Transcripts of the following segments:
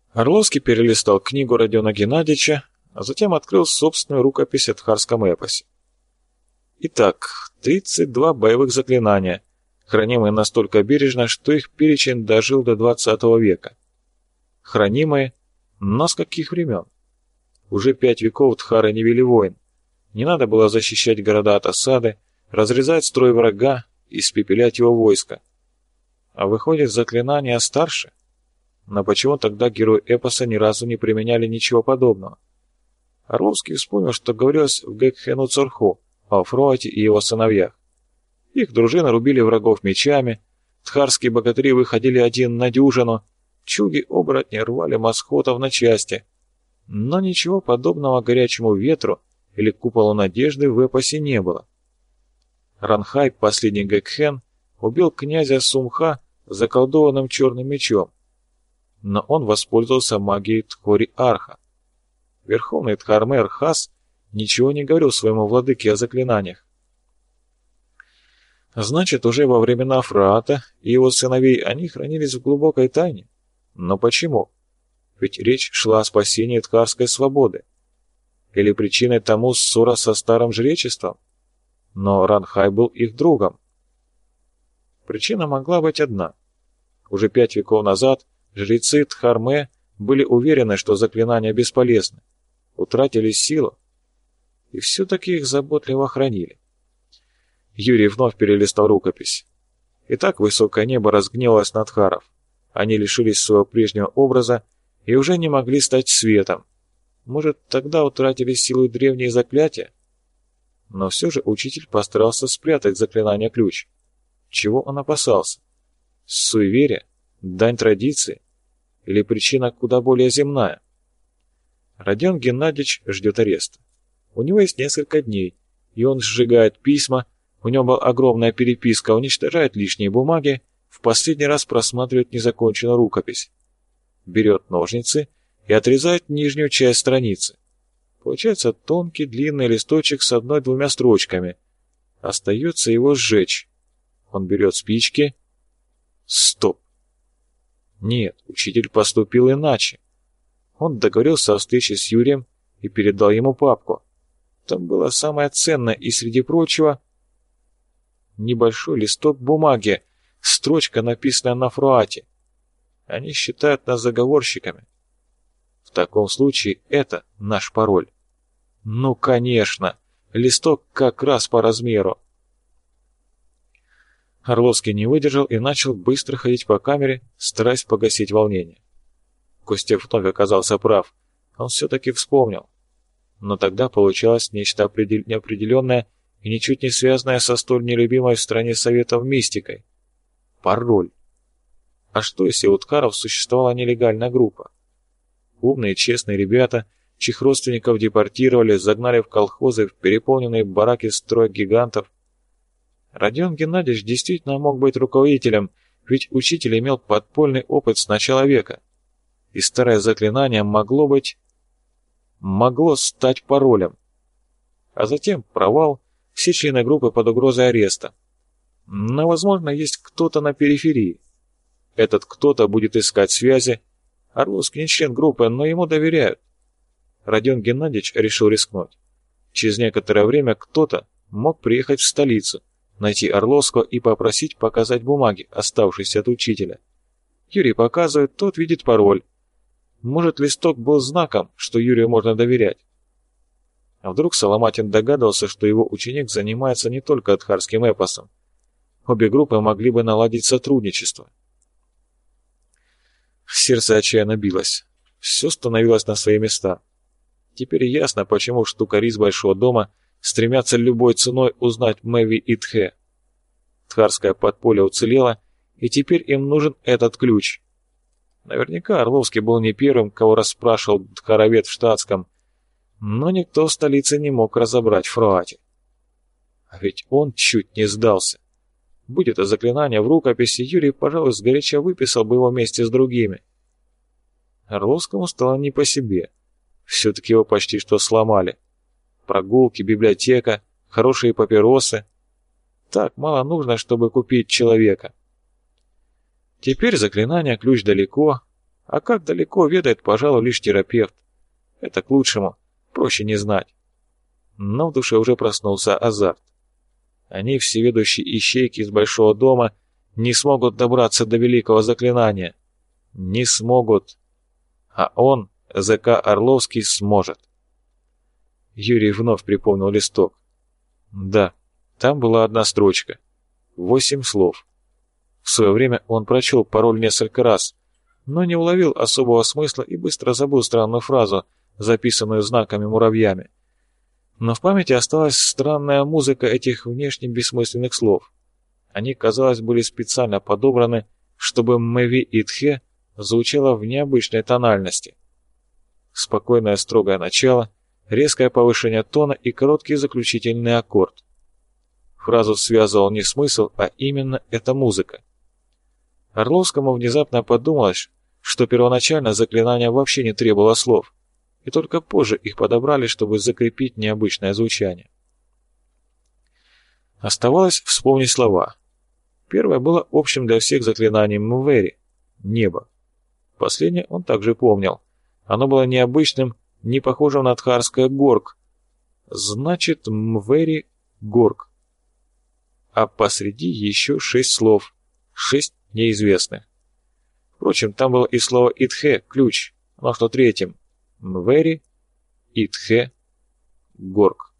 Орловский перелистал книгу Родиона Геннадьевича, а затем открыл собственную рукопись о тхарском эпосе. Итак, 32 боевых заклинания, хранимые настолько бережно, что их перечень дожил до 20 века. Хранимые, но с каких времен? Уже 5 веков тхары не вели войн. Не надо было защищать города от осады, разрезать строй врага, испепелять его войско. А выходит, заклинания старше? Но почему тогда герои эпоса ни разу не применяли ничего подобного? Орловский вспомнил, что говорилось в Гекхену Цорху о Фроате и его сыновьях. Их дружины рубили врагов мечами, тхарские богатыри выходили один на дюжину, чуги-оборотни рвали масхотов на части. Но ничего подобного горячему ветру или куполу надежды в эпосе не было. Ранхай, последний Гекхен, убил князя Сумха заколдованным черным мечом, но он воспользовался магией Тхори-Арха. Верховный Тхармер Хас ничего не говорил своему владыке о заклинаниях. Значит, уже во времена Фраата и его сыновей они хранились в глубокой тайне. Но почему? Ведь речь шла о спасении тхарской свободы. Или причиной тому ссора со старым жречеством? Но Ранхай был их другом. Причина могла быть одна. Уже 5 веков назад жрецы Тхарме были уверены, что заклинания бесполезны, утратили силу, и все-таки их заботливо хранили. Юрий вновь перелистал рукопись. Итак, высокое небо разгневалось на тхаров. Они лишились своего прежнего образа и уже не могли стать светом. Может, тогда утратили силу древние заклятия? Но все же учитель постарался спрятать заклинание ключ. Чего он опасался? Суеверие? Дань традиции? Или причина куда более земная? Родион Геннадьевич ждет ареста. У него есть несколько дней, и он сжигает письма, у него была огромная переписка, уничтожает лишние бумаги, в последний раз просматривает незаконченную рукопись. Берет ножницы и отрезает нижнюю часть страницы. Получается тонкий длинный листочек с 1-2 строчками. Остается его сжечь. Он берет спички. Стоп. Нет, учитель поступил иначе. Он договорился о встрече с Юрием и передал ему папку. Там было самое ценное, и среди прочего небольшой листок бумаги, строчка, написанная на фруате. Они считают нас заговорщиками. В таком случае это наш пароль. Ну, конечно, листок как раз по размеру. Орловский не выдержал и начал быстро ходить по камере, стараясь погасить волнение. Костев вновь оказался прав. Он все-таки вспомнил. Но тогда получалось нечто неопределенное и ничуть не связанное со столь нелюбимой в стране Советов мистикой. Пароль. А что, если у тхаров существовала нелегальная группа? Умные, честные ребята, чьих родственников депортировали, загнали в колхозы, в переполненные бараки строя гигантов. Родион Геннадьевич действительно мог быть руководителем, ведь учитель имел подпольный опыт с начала века. И старое заклинание могло стать паролем. А затем провал, все члены группы под угрозой ареста. Но, возможно, есть кто-то на периферии. Этот кто-то будет искать связи. Орловский не член группы, но ему доверяют. Родион Геннадьевич решил рискнуть. Через некоторое время кто-то мог приехать в столицу, найти Орловского и попросить показать бумаги, оставшиеся от учителя. Юрий показывает, тот видит пароль. Может, листок был знаком, что Юрию можно доверять. А вдруг Соломатин догадывался, что его ученик занимается не только тхарским эпосом. Обе группы могли бы наладить сотрудничество. Сердце отчаянно билось. Все становилось на свои места. Теперь ясно, почему штукари из Большого дома стремятся любой ценой узнать Мэви и Тхе. Тхарское подполье уцелело, и теперь им нужен этот ключ. Наверняка Орловский был не первым, кого расспрашивал тхаровед в штатском, но никто в столице не мог разобрать Фруати. А ведь он чуть не сдался. Будь это заклинание в рукописи, Юрий, пожалуй, сгоряча выписал бы его вместе с другими. Орловскому стало не по себе. Все-таки его почти что сломали. Прогулки, библиотека, хорошие папиросы. Так мало нужно, чтобы купить человека. Теперь заклинание ключ далеко, А как далеко, ведает, пожалуй, лишь терапевт. Это к лучшему, проще не знать. Но в душе уже проснулся азарт. Они, всеведущие ищейки из большого дома, не смогут добраться до великого заклинания. Не смогут. А он, ЗК Орловский, сможет. Юрий вновь припомнил листок. Да, там была одна строчка. 8 слов. В свое время он прочел пароль несколько раз, но не уловил особого смысла и быстро забыл странную фразу, записанную знаками-муравьями. Но в памяти осталась странная музыка этих внешне бессмысленных слов. Они, казалось, были специально подобраны, чтобы «Мэви Итхе» звучало в необычной тональности. Спокойное строгое начало, резкое повышение тона и короткий заключительный аккорд. Фразу связывал не смысл, а именно эта музыка. Орловскому внезапно подумалось, что первоначально заклинание вообще не требовало слов, и только позже их подобрали, чтобы закрепить необычное звучание. Оставалось вспомнить слова. Первое было общим для всех заклинаний Мвери — небо. Последнее он также помнил. Оно было необычным, не похожим на тхарское горг. Значит, Мвери — горг. А посреди еще 6 слов, 6 неизвестных. Впрочем, там было и слово «итхе» — ключ, но что третьим? Мвери, Итхе, горг.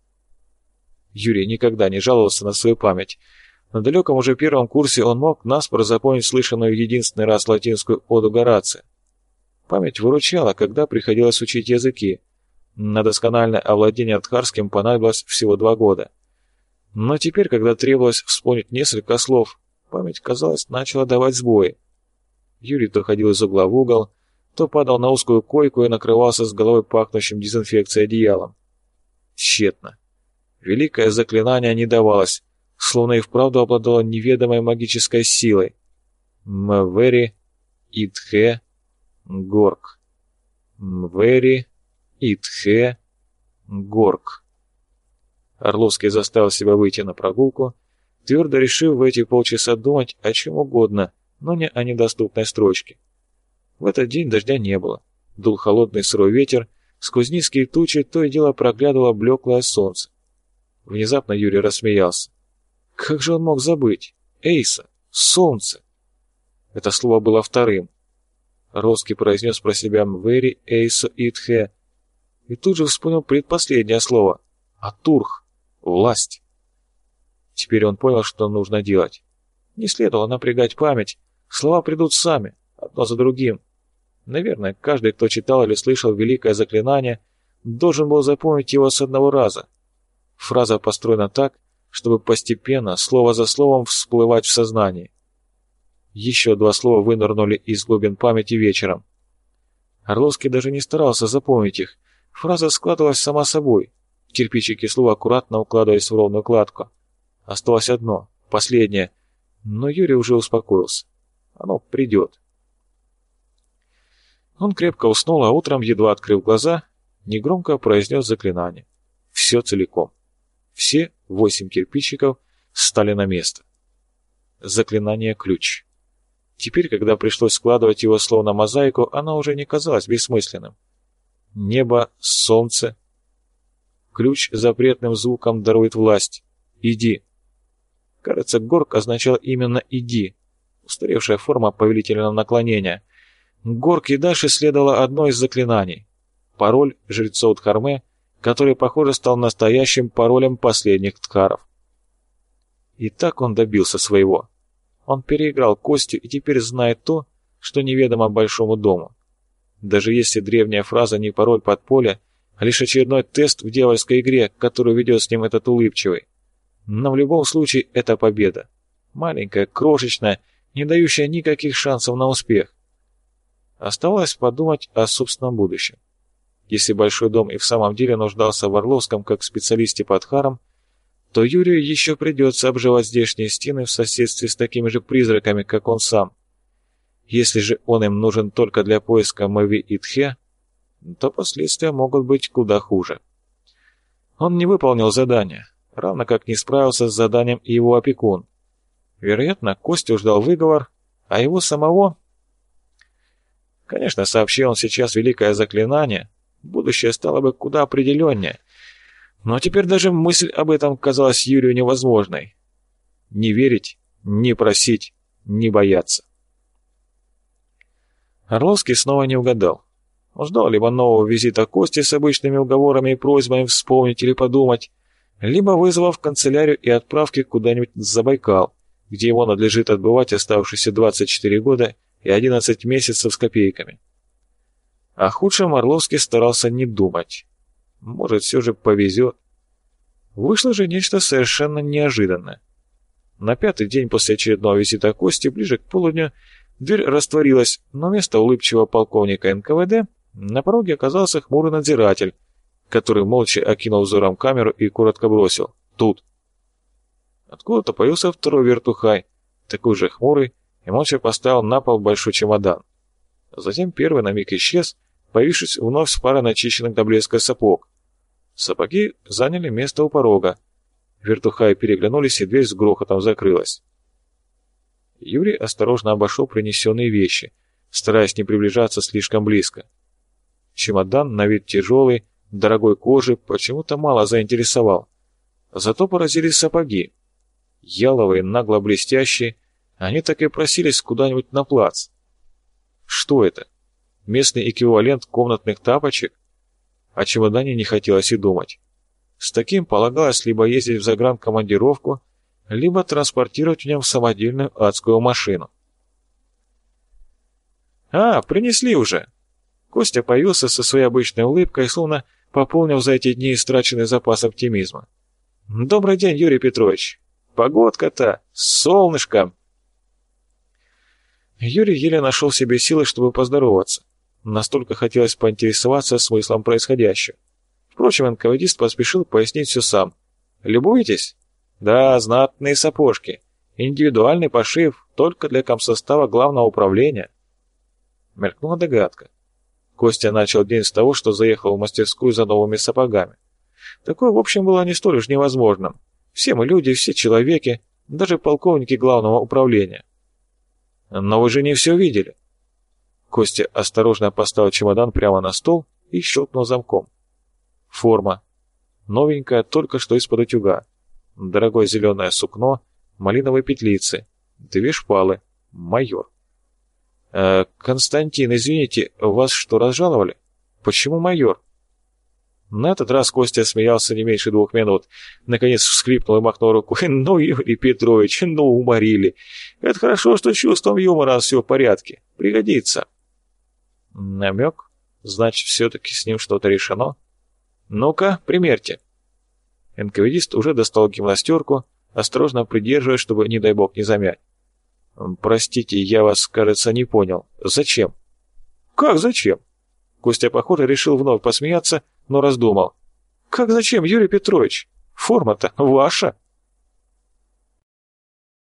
Юрий никогда не жаловался на свою память. На далеком уже первом курсе он мог наспоро запомнить слышанную единственный раз латинскую оду Горация. Память выручала, когда приходилось учить языки. На доскональное овладение тхарским понадобилось всего 2 года. Но теперь, когда требовалось вспомнить несколько слов, память, казалось, начала давать сбои. Юрий то ходил из угла в угол, то падал на узкую койку и накрывался с головой пахнущим дезинфекцией одеялом. Тщетно. Великое заклинание не давалось, словно и вправду обладало неведомой магической силой. Мвери, Итхе, горг. Мвери, Итхе, горг. Орловский заставил себя выйти на прогулку, твердо решив в эти полчаса думать о чем угодно, но не о недоступной строчке. В этот день дождя не было. Дул холодный сырой ветер, сквозь низкие тучи то и дело проглядывало блеклое солнце. Внезапно Юрий рассмеялся. Как же он мог забыть? Эйса, солнце. Это слово было вторым. Орловский произнес про себя «Мвери Эйсо Итхе» и тут же вспомнил предпоследнее слово «Атурх» — власть. Теперь он понял, что нужно делать. Не следовало напрягать память, слова придут сами, одно за другим. Наверное, каждый, кто читал или слышал великое заклинание, должен был запомнить его с одного раза. Фраза построена так, чтобы постепенно, слово за словом, всплывать в сознании. Еще 2 слова вынырнули из глубин памяти вечером. Орловский даже не старался запомнить их. Фраза складывалась сама собой. Кирпичики слов аккуратно укладывались в ровную кладку. Осталось одно, последнее, но Юрий уже успокоился. Оно придет. Он крепко уснул, а утром, едва открыв глаза, негромко произнес заклинание. Все целиком. Все 8 кирпичиков стали на место. Заклинание «Ключ». Теперь, когда пришлось складывать его словно мозаику, оно уже не казалось бессмысленным. Небо, солнце. Ключ запретным звуком дарует власть. Иди. Кажется, горг означал именно «иди». Устаревшая форма повелительного наклонения. Горг и дальше следовало одно из заклинаний. Пароль жрецов Дхарме, который, похоже, стал настоящим паролем последних тхаров. И так он добился своего. Он переиграл Костю и теперь знает то, что неведомо большому дому. Даже если древняя фраза не пароль подполья, а лишь очередной тест в дьявольской игре, которую ведет с ним этот улыбчивый. Но в любом случае это победа. Маленькая, крошечная, не дающая никаких шансов на успех. Оставалось подумать о собственном будущем. Если Большой дом и в самом деле нуждался в Орловском как специалисте по тхарам, то Юрию еще придется обживать здешние стены в соседстве с такими же призраками, как он сам. Если же он им нужен только для поиска Мэви Итхе, то последствия могут быть куда хуже. Он не выполнил задание, равно как не справился с заданием и его опекун. Вероятно, Костю ждал выговор, а его самого... Конечно, сообщил он сейчас великое заклинание, будущее стало бы куда определеннее. Но теперь даже мысль об этом казалась Юрию невозможной. Не верить, не просить, не бояться. Орловский снова не угадал. Он ждал либо нового визита Кости с обычными уговорами и просьбами вспомнить или подумать, либо вызова в канцелярию и отправки куда-нибудь за Байкал, где ему надлежит отбывать оставшиеся 24 года и 11 месяцев с копейками. О худшем Орловский старался не думать. Может, все же повезет. Вышло же нечто совершенно неожиданное. На 5-й день после очередного визита Кости, ближе к полудню, дверь растворилась, но вместо улыбчивого полковника НКВД на пороге оказался хмурый надзиратель, который молча окинул взором камеру и коротко бросил: «Тут». Откуда-то появился второй вертухай, такой же хмурый, и молча поставил на пол большой чемодан. Затем первый на миг исчез, появившись вновь с парой начищенных до блеска сапог. Сапоги заняли место у порога. Вертухаи переглянулись, и дверь с грохотом закрылась. Юрий осторожно обошел принесенные вещи, стараясь не приближаться слишком близко. Чемодан, на вид тяжелый, дорогой кожи, почему-то мало заинтересовал. Зато поразили сапоги. Яловые, нагло блестящие, они так и просились куда-нибудь на плац. Что это? Местный эквивалент комнатных тапочек? О чемодане не хотелось и думать. С таким полагалось либо ездить в загранкомандировку, либо транспортировать в нем самодельную адскую машину. «А, принесли уже!» Костя появился со своей обычной улыбкой, словно пополнив за эти дни истраченный запас оптимизма. «Добрый день, Юрий Петрович! Погодка-то! С солнышком!» Юрий еле нашел в себе силы, чтобы поздороваться. Настолько хотелось поинтересоваться смыслом происходящего. Впрочем, НКВДист поспешил пояснить все сам. «Любуетесь? Да, знатные сапожки. Индивидуальный пошив только для комсостава главного управления». Мелькнула догадка. Костя начал день с того, что заехал в мастерскую за новыми сапогами. Такое, в общем, было не столь уж невозможным. Все мы люди, все человеки, даже полковники главного управления. «Но вы же не все видели». Костя осторожно поставил чемодан прямо на стол и щелкнул замком. Форма. Новенькая, только что из-под утюга. Дорогое зеленое сукно, малиновые петлицы, 2 шпалы. Майор. «Константин, извините, вас что, разжаловали? Почему майор?» На этот раз Костя смеялся не меньше 2 минут. Наконец вскрипнул и махнул рукой. «Ну, Юрий Петрович, ну, уморили. Это хорошо, что с чувством юмора все в порядке. Пригодится». Намек? Значит, все-таки с ним что-то решено? «Ну-ка, примерьте». НКВДист уже достал гимнастерку, осторожно придерживая, чтобы, не дай бог, не замять. «Простите, я вас, кажется, не понял. Зачем?» «Как зачем?» Костя, похоже, решил вновь посмеяться, но раздумал. «Как зачем, Юрий Петрович? Форма-то ваша!»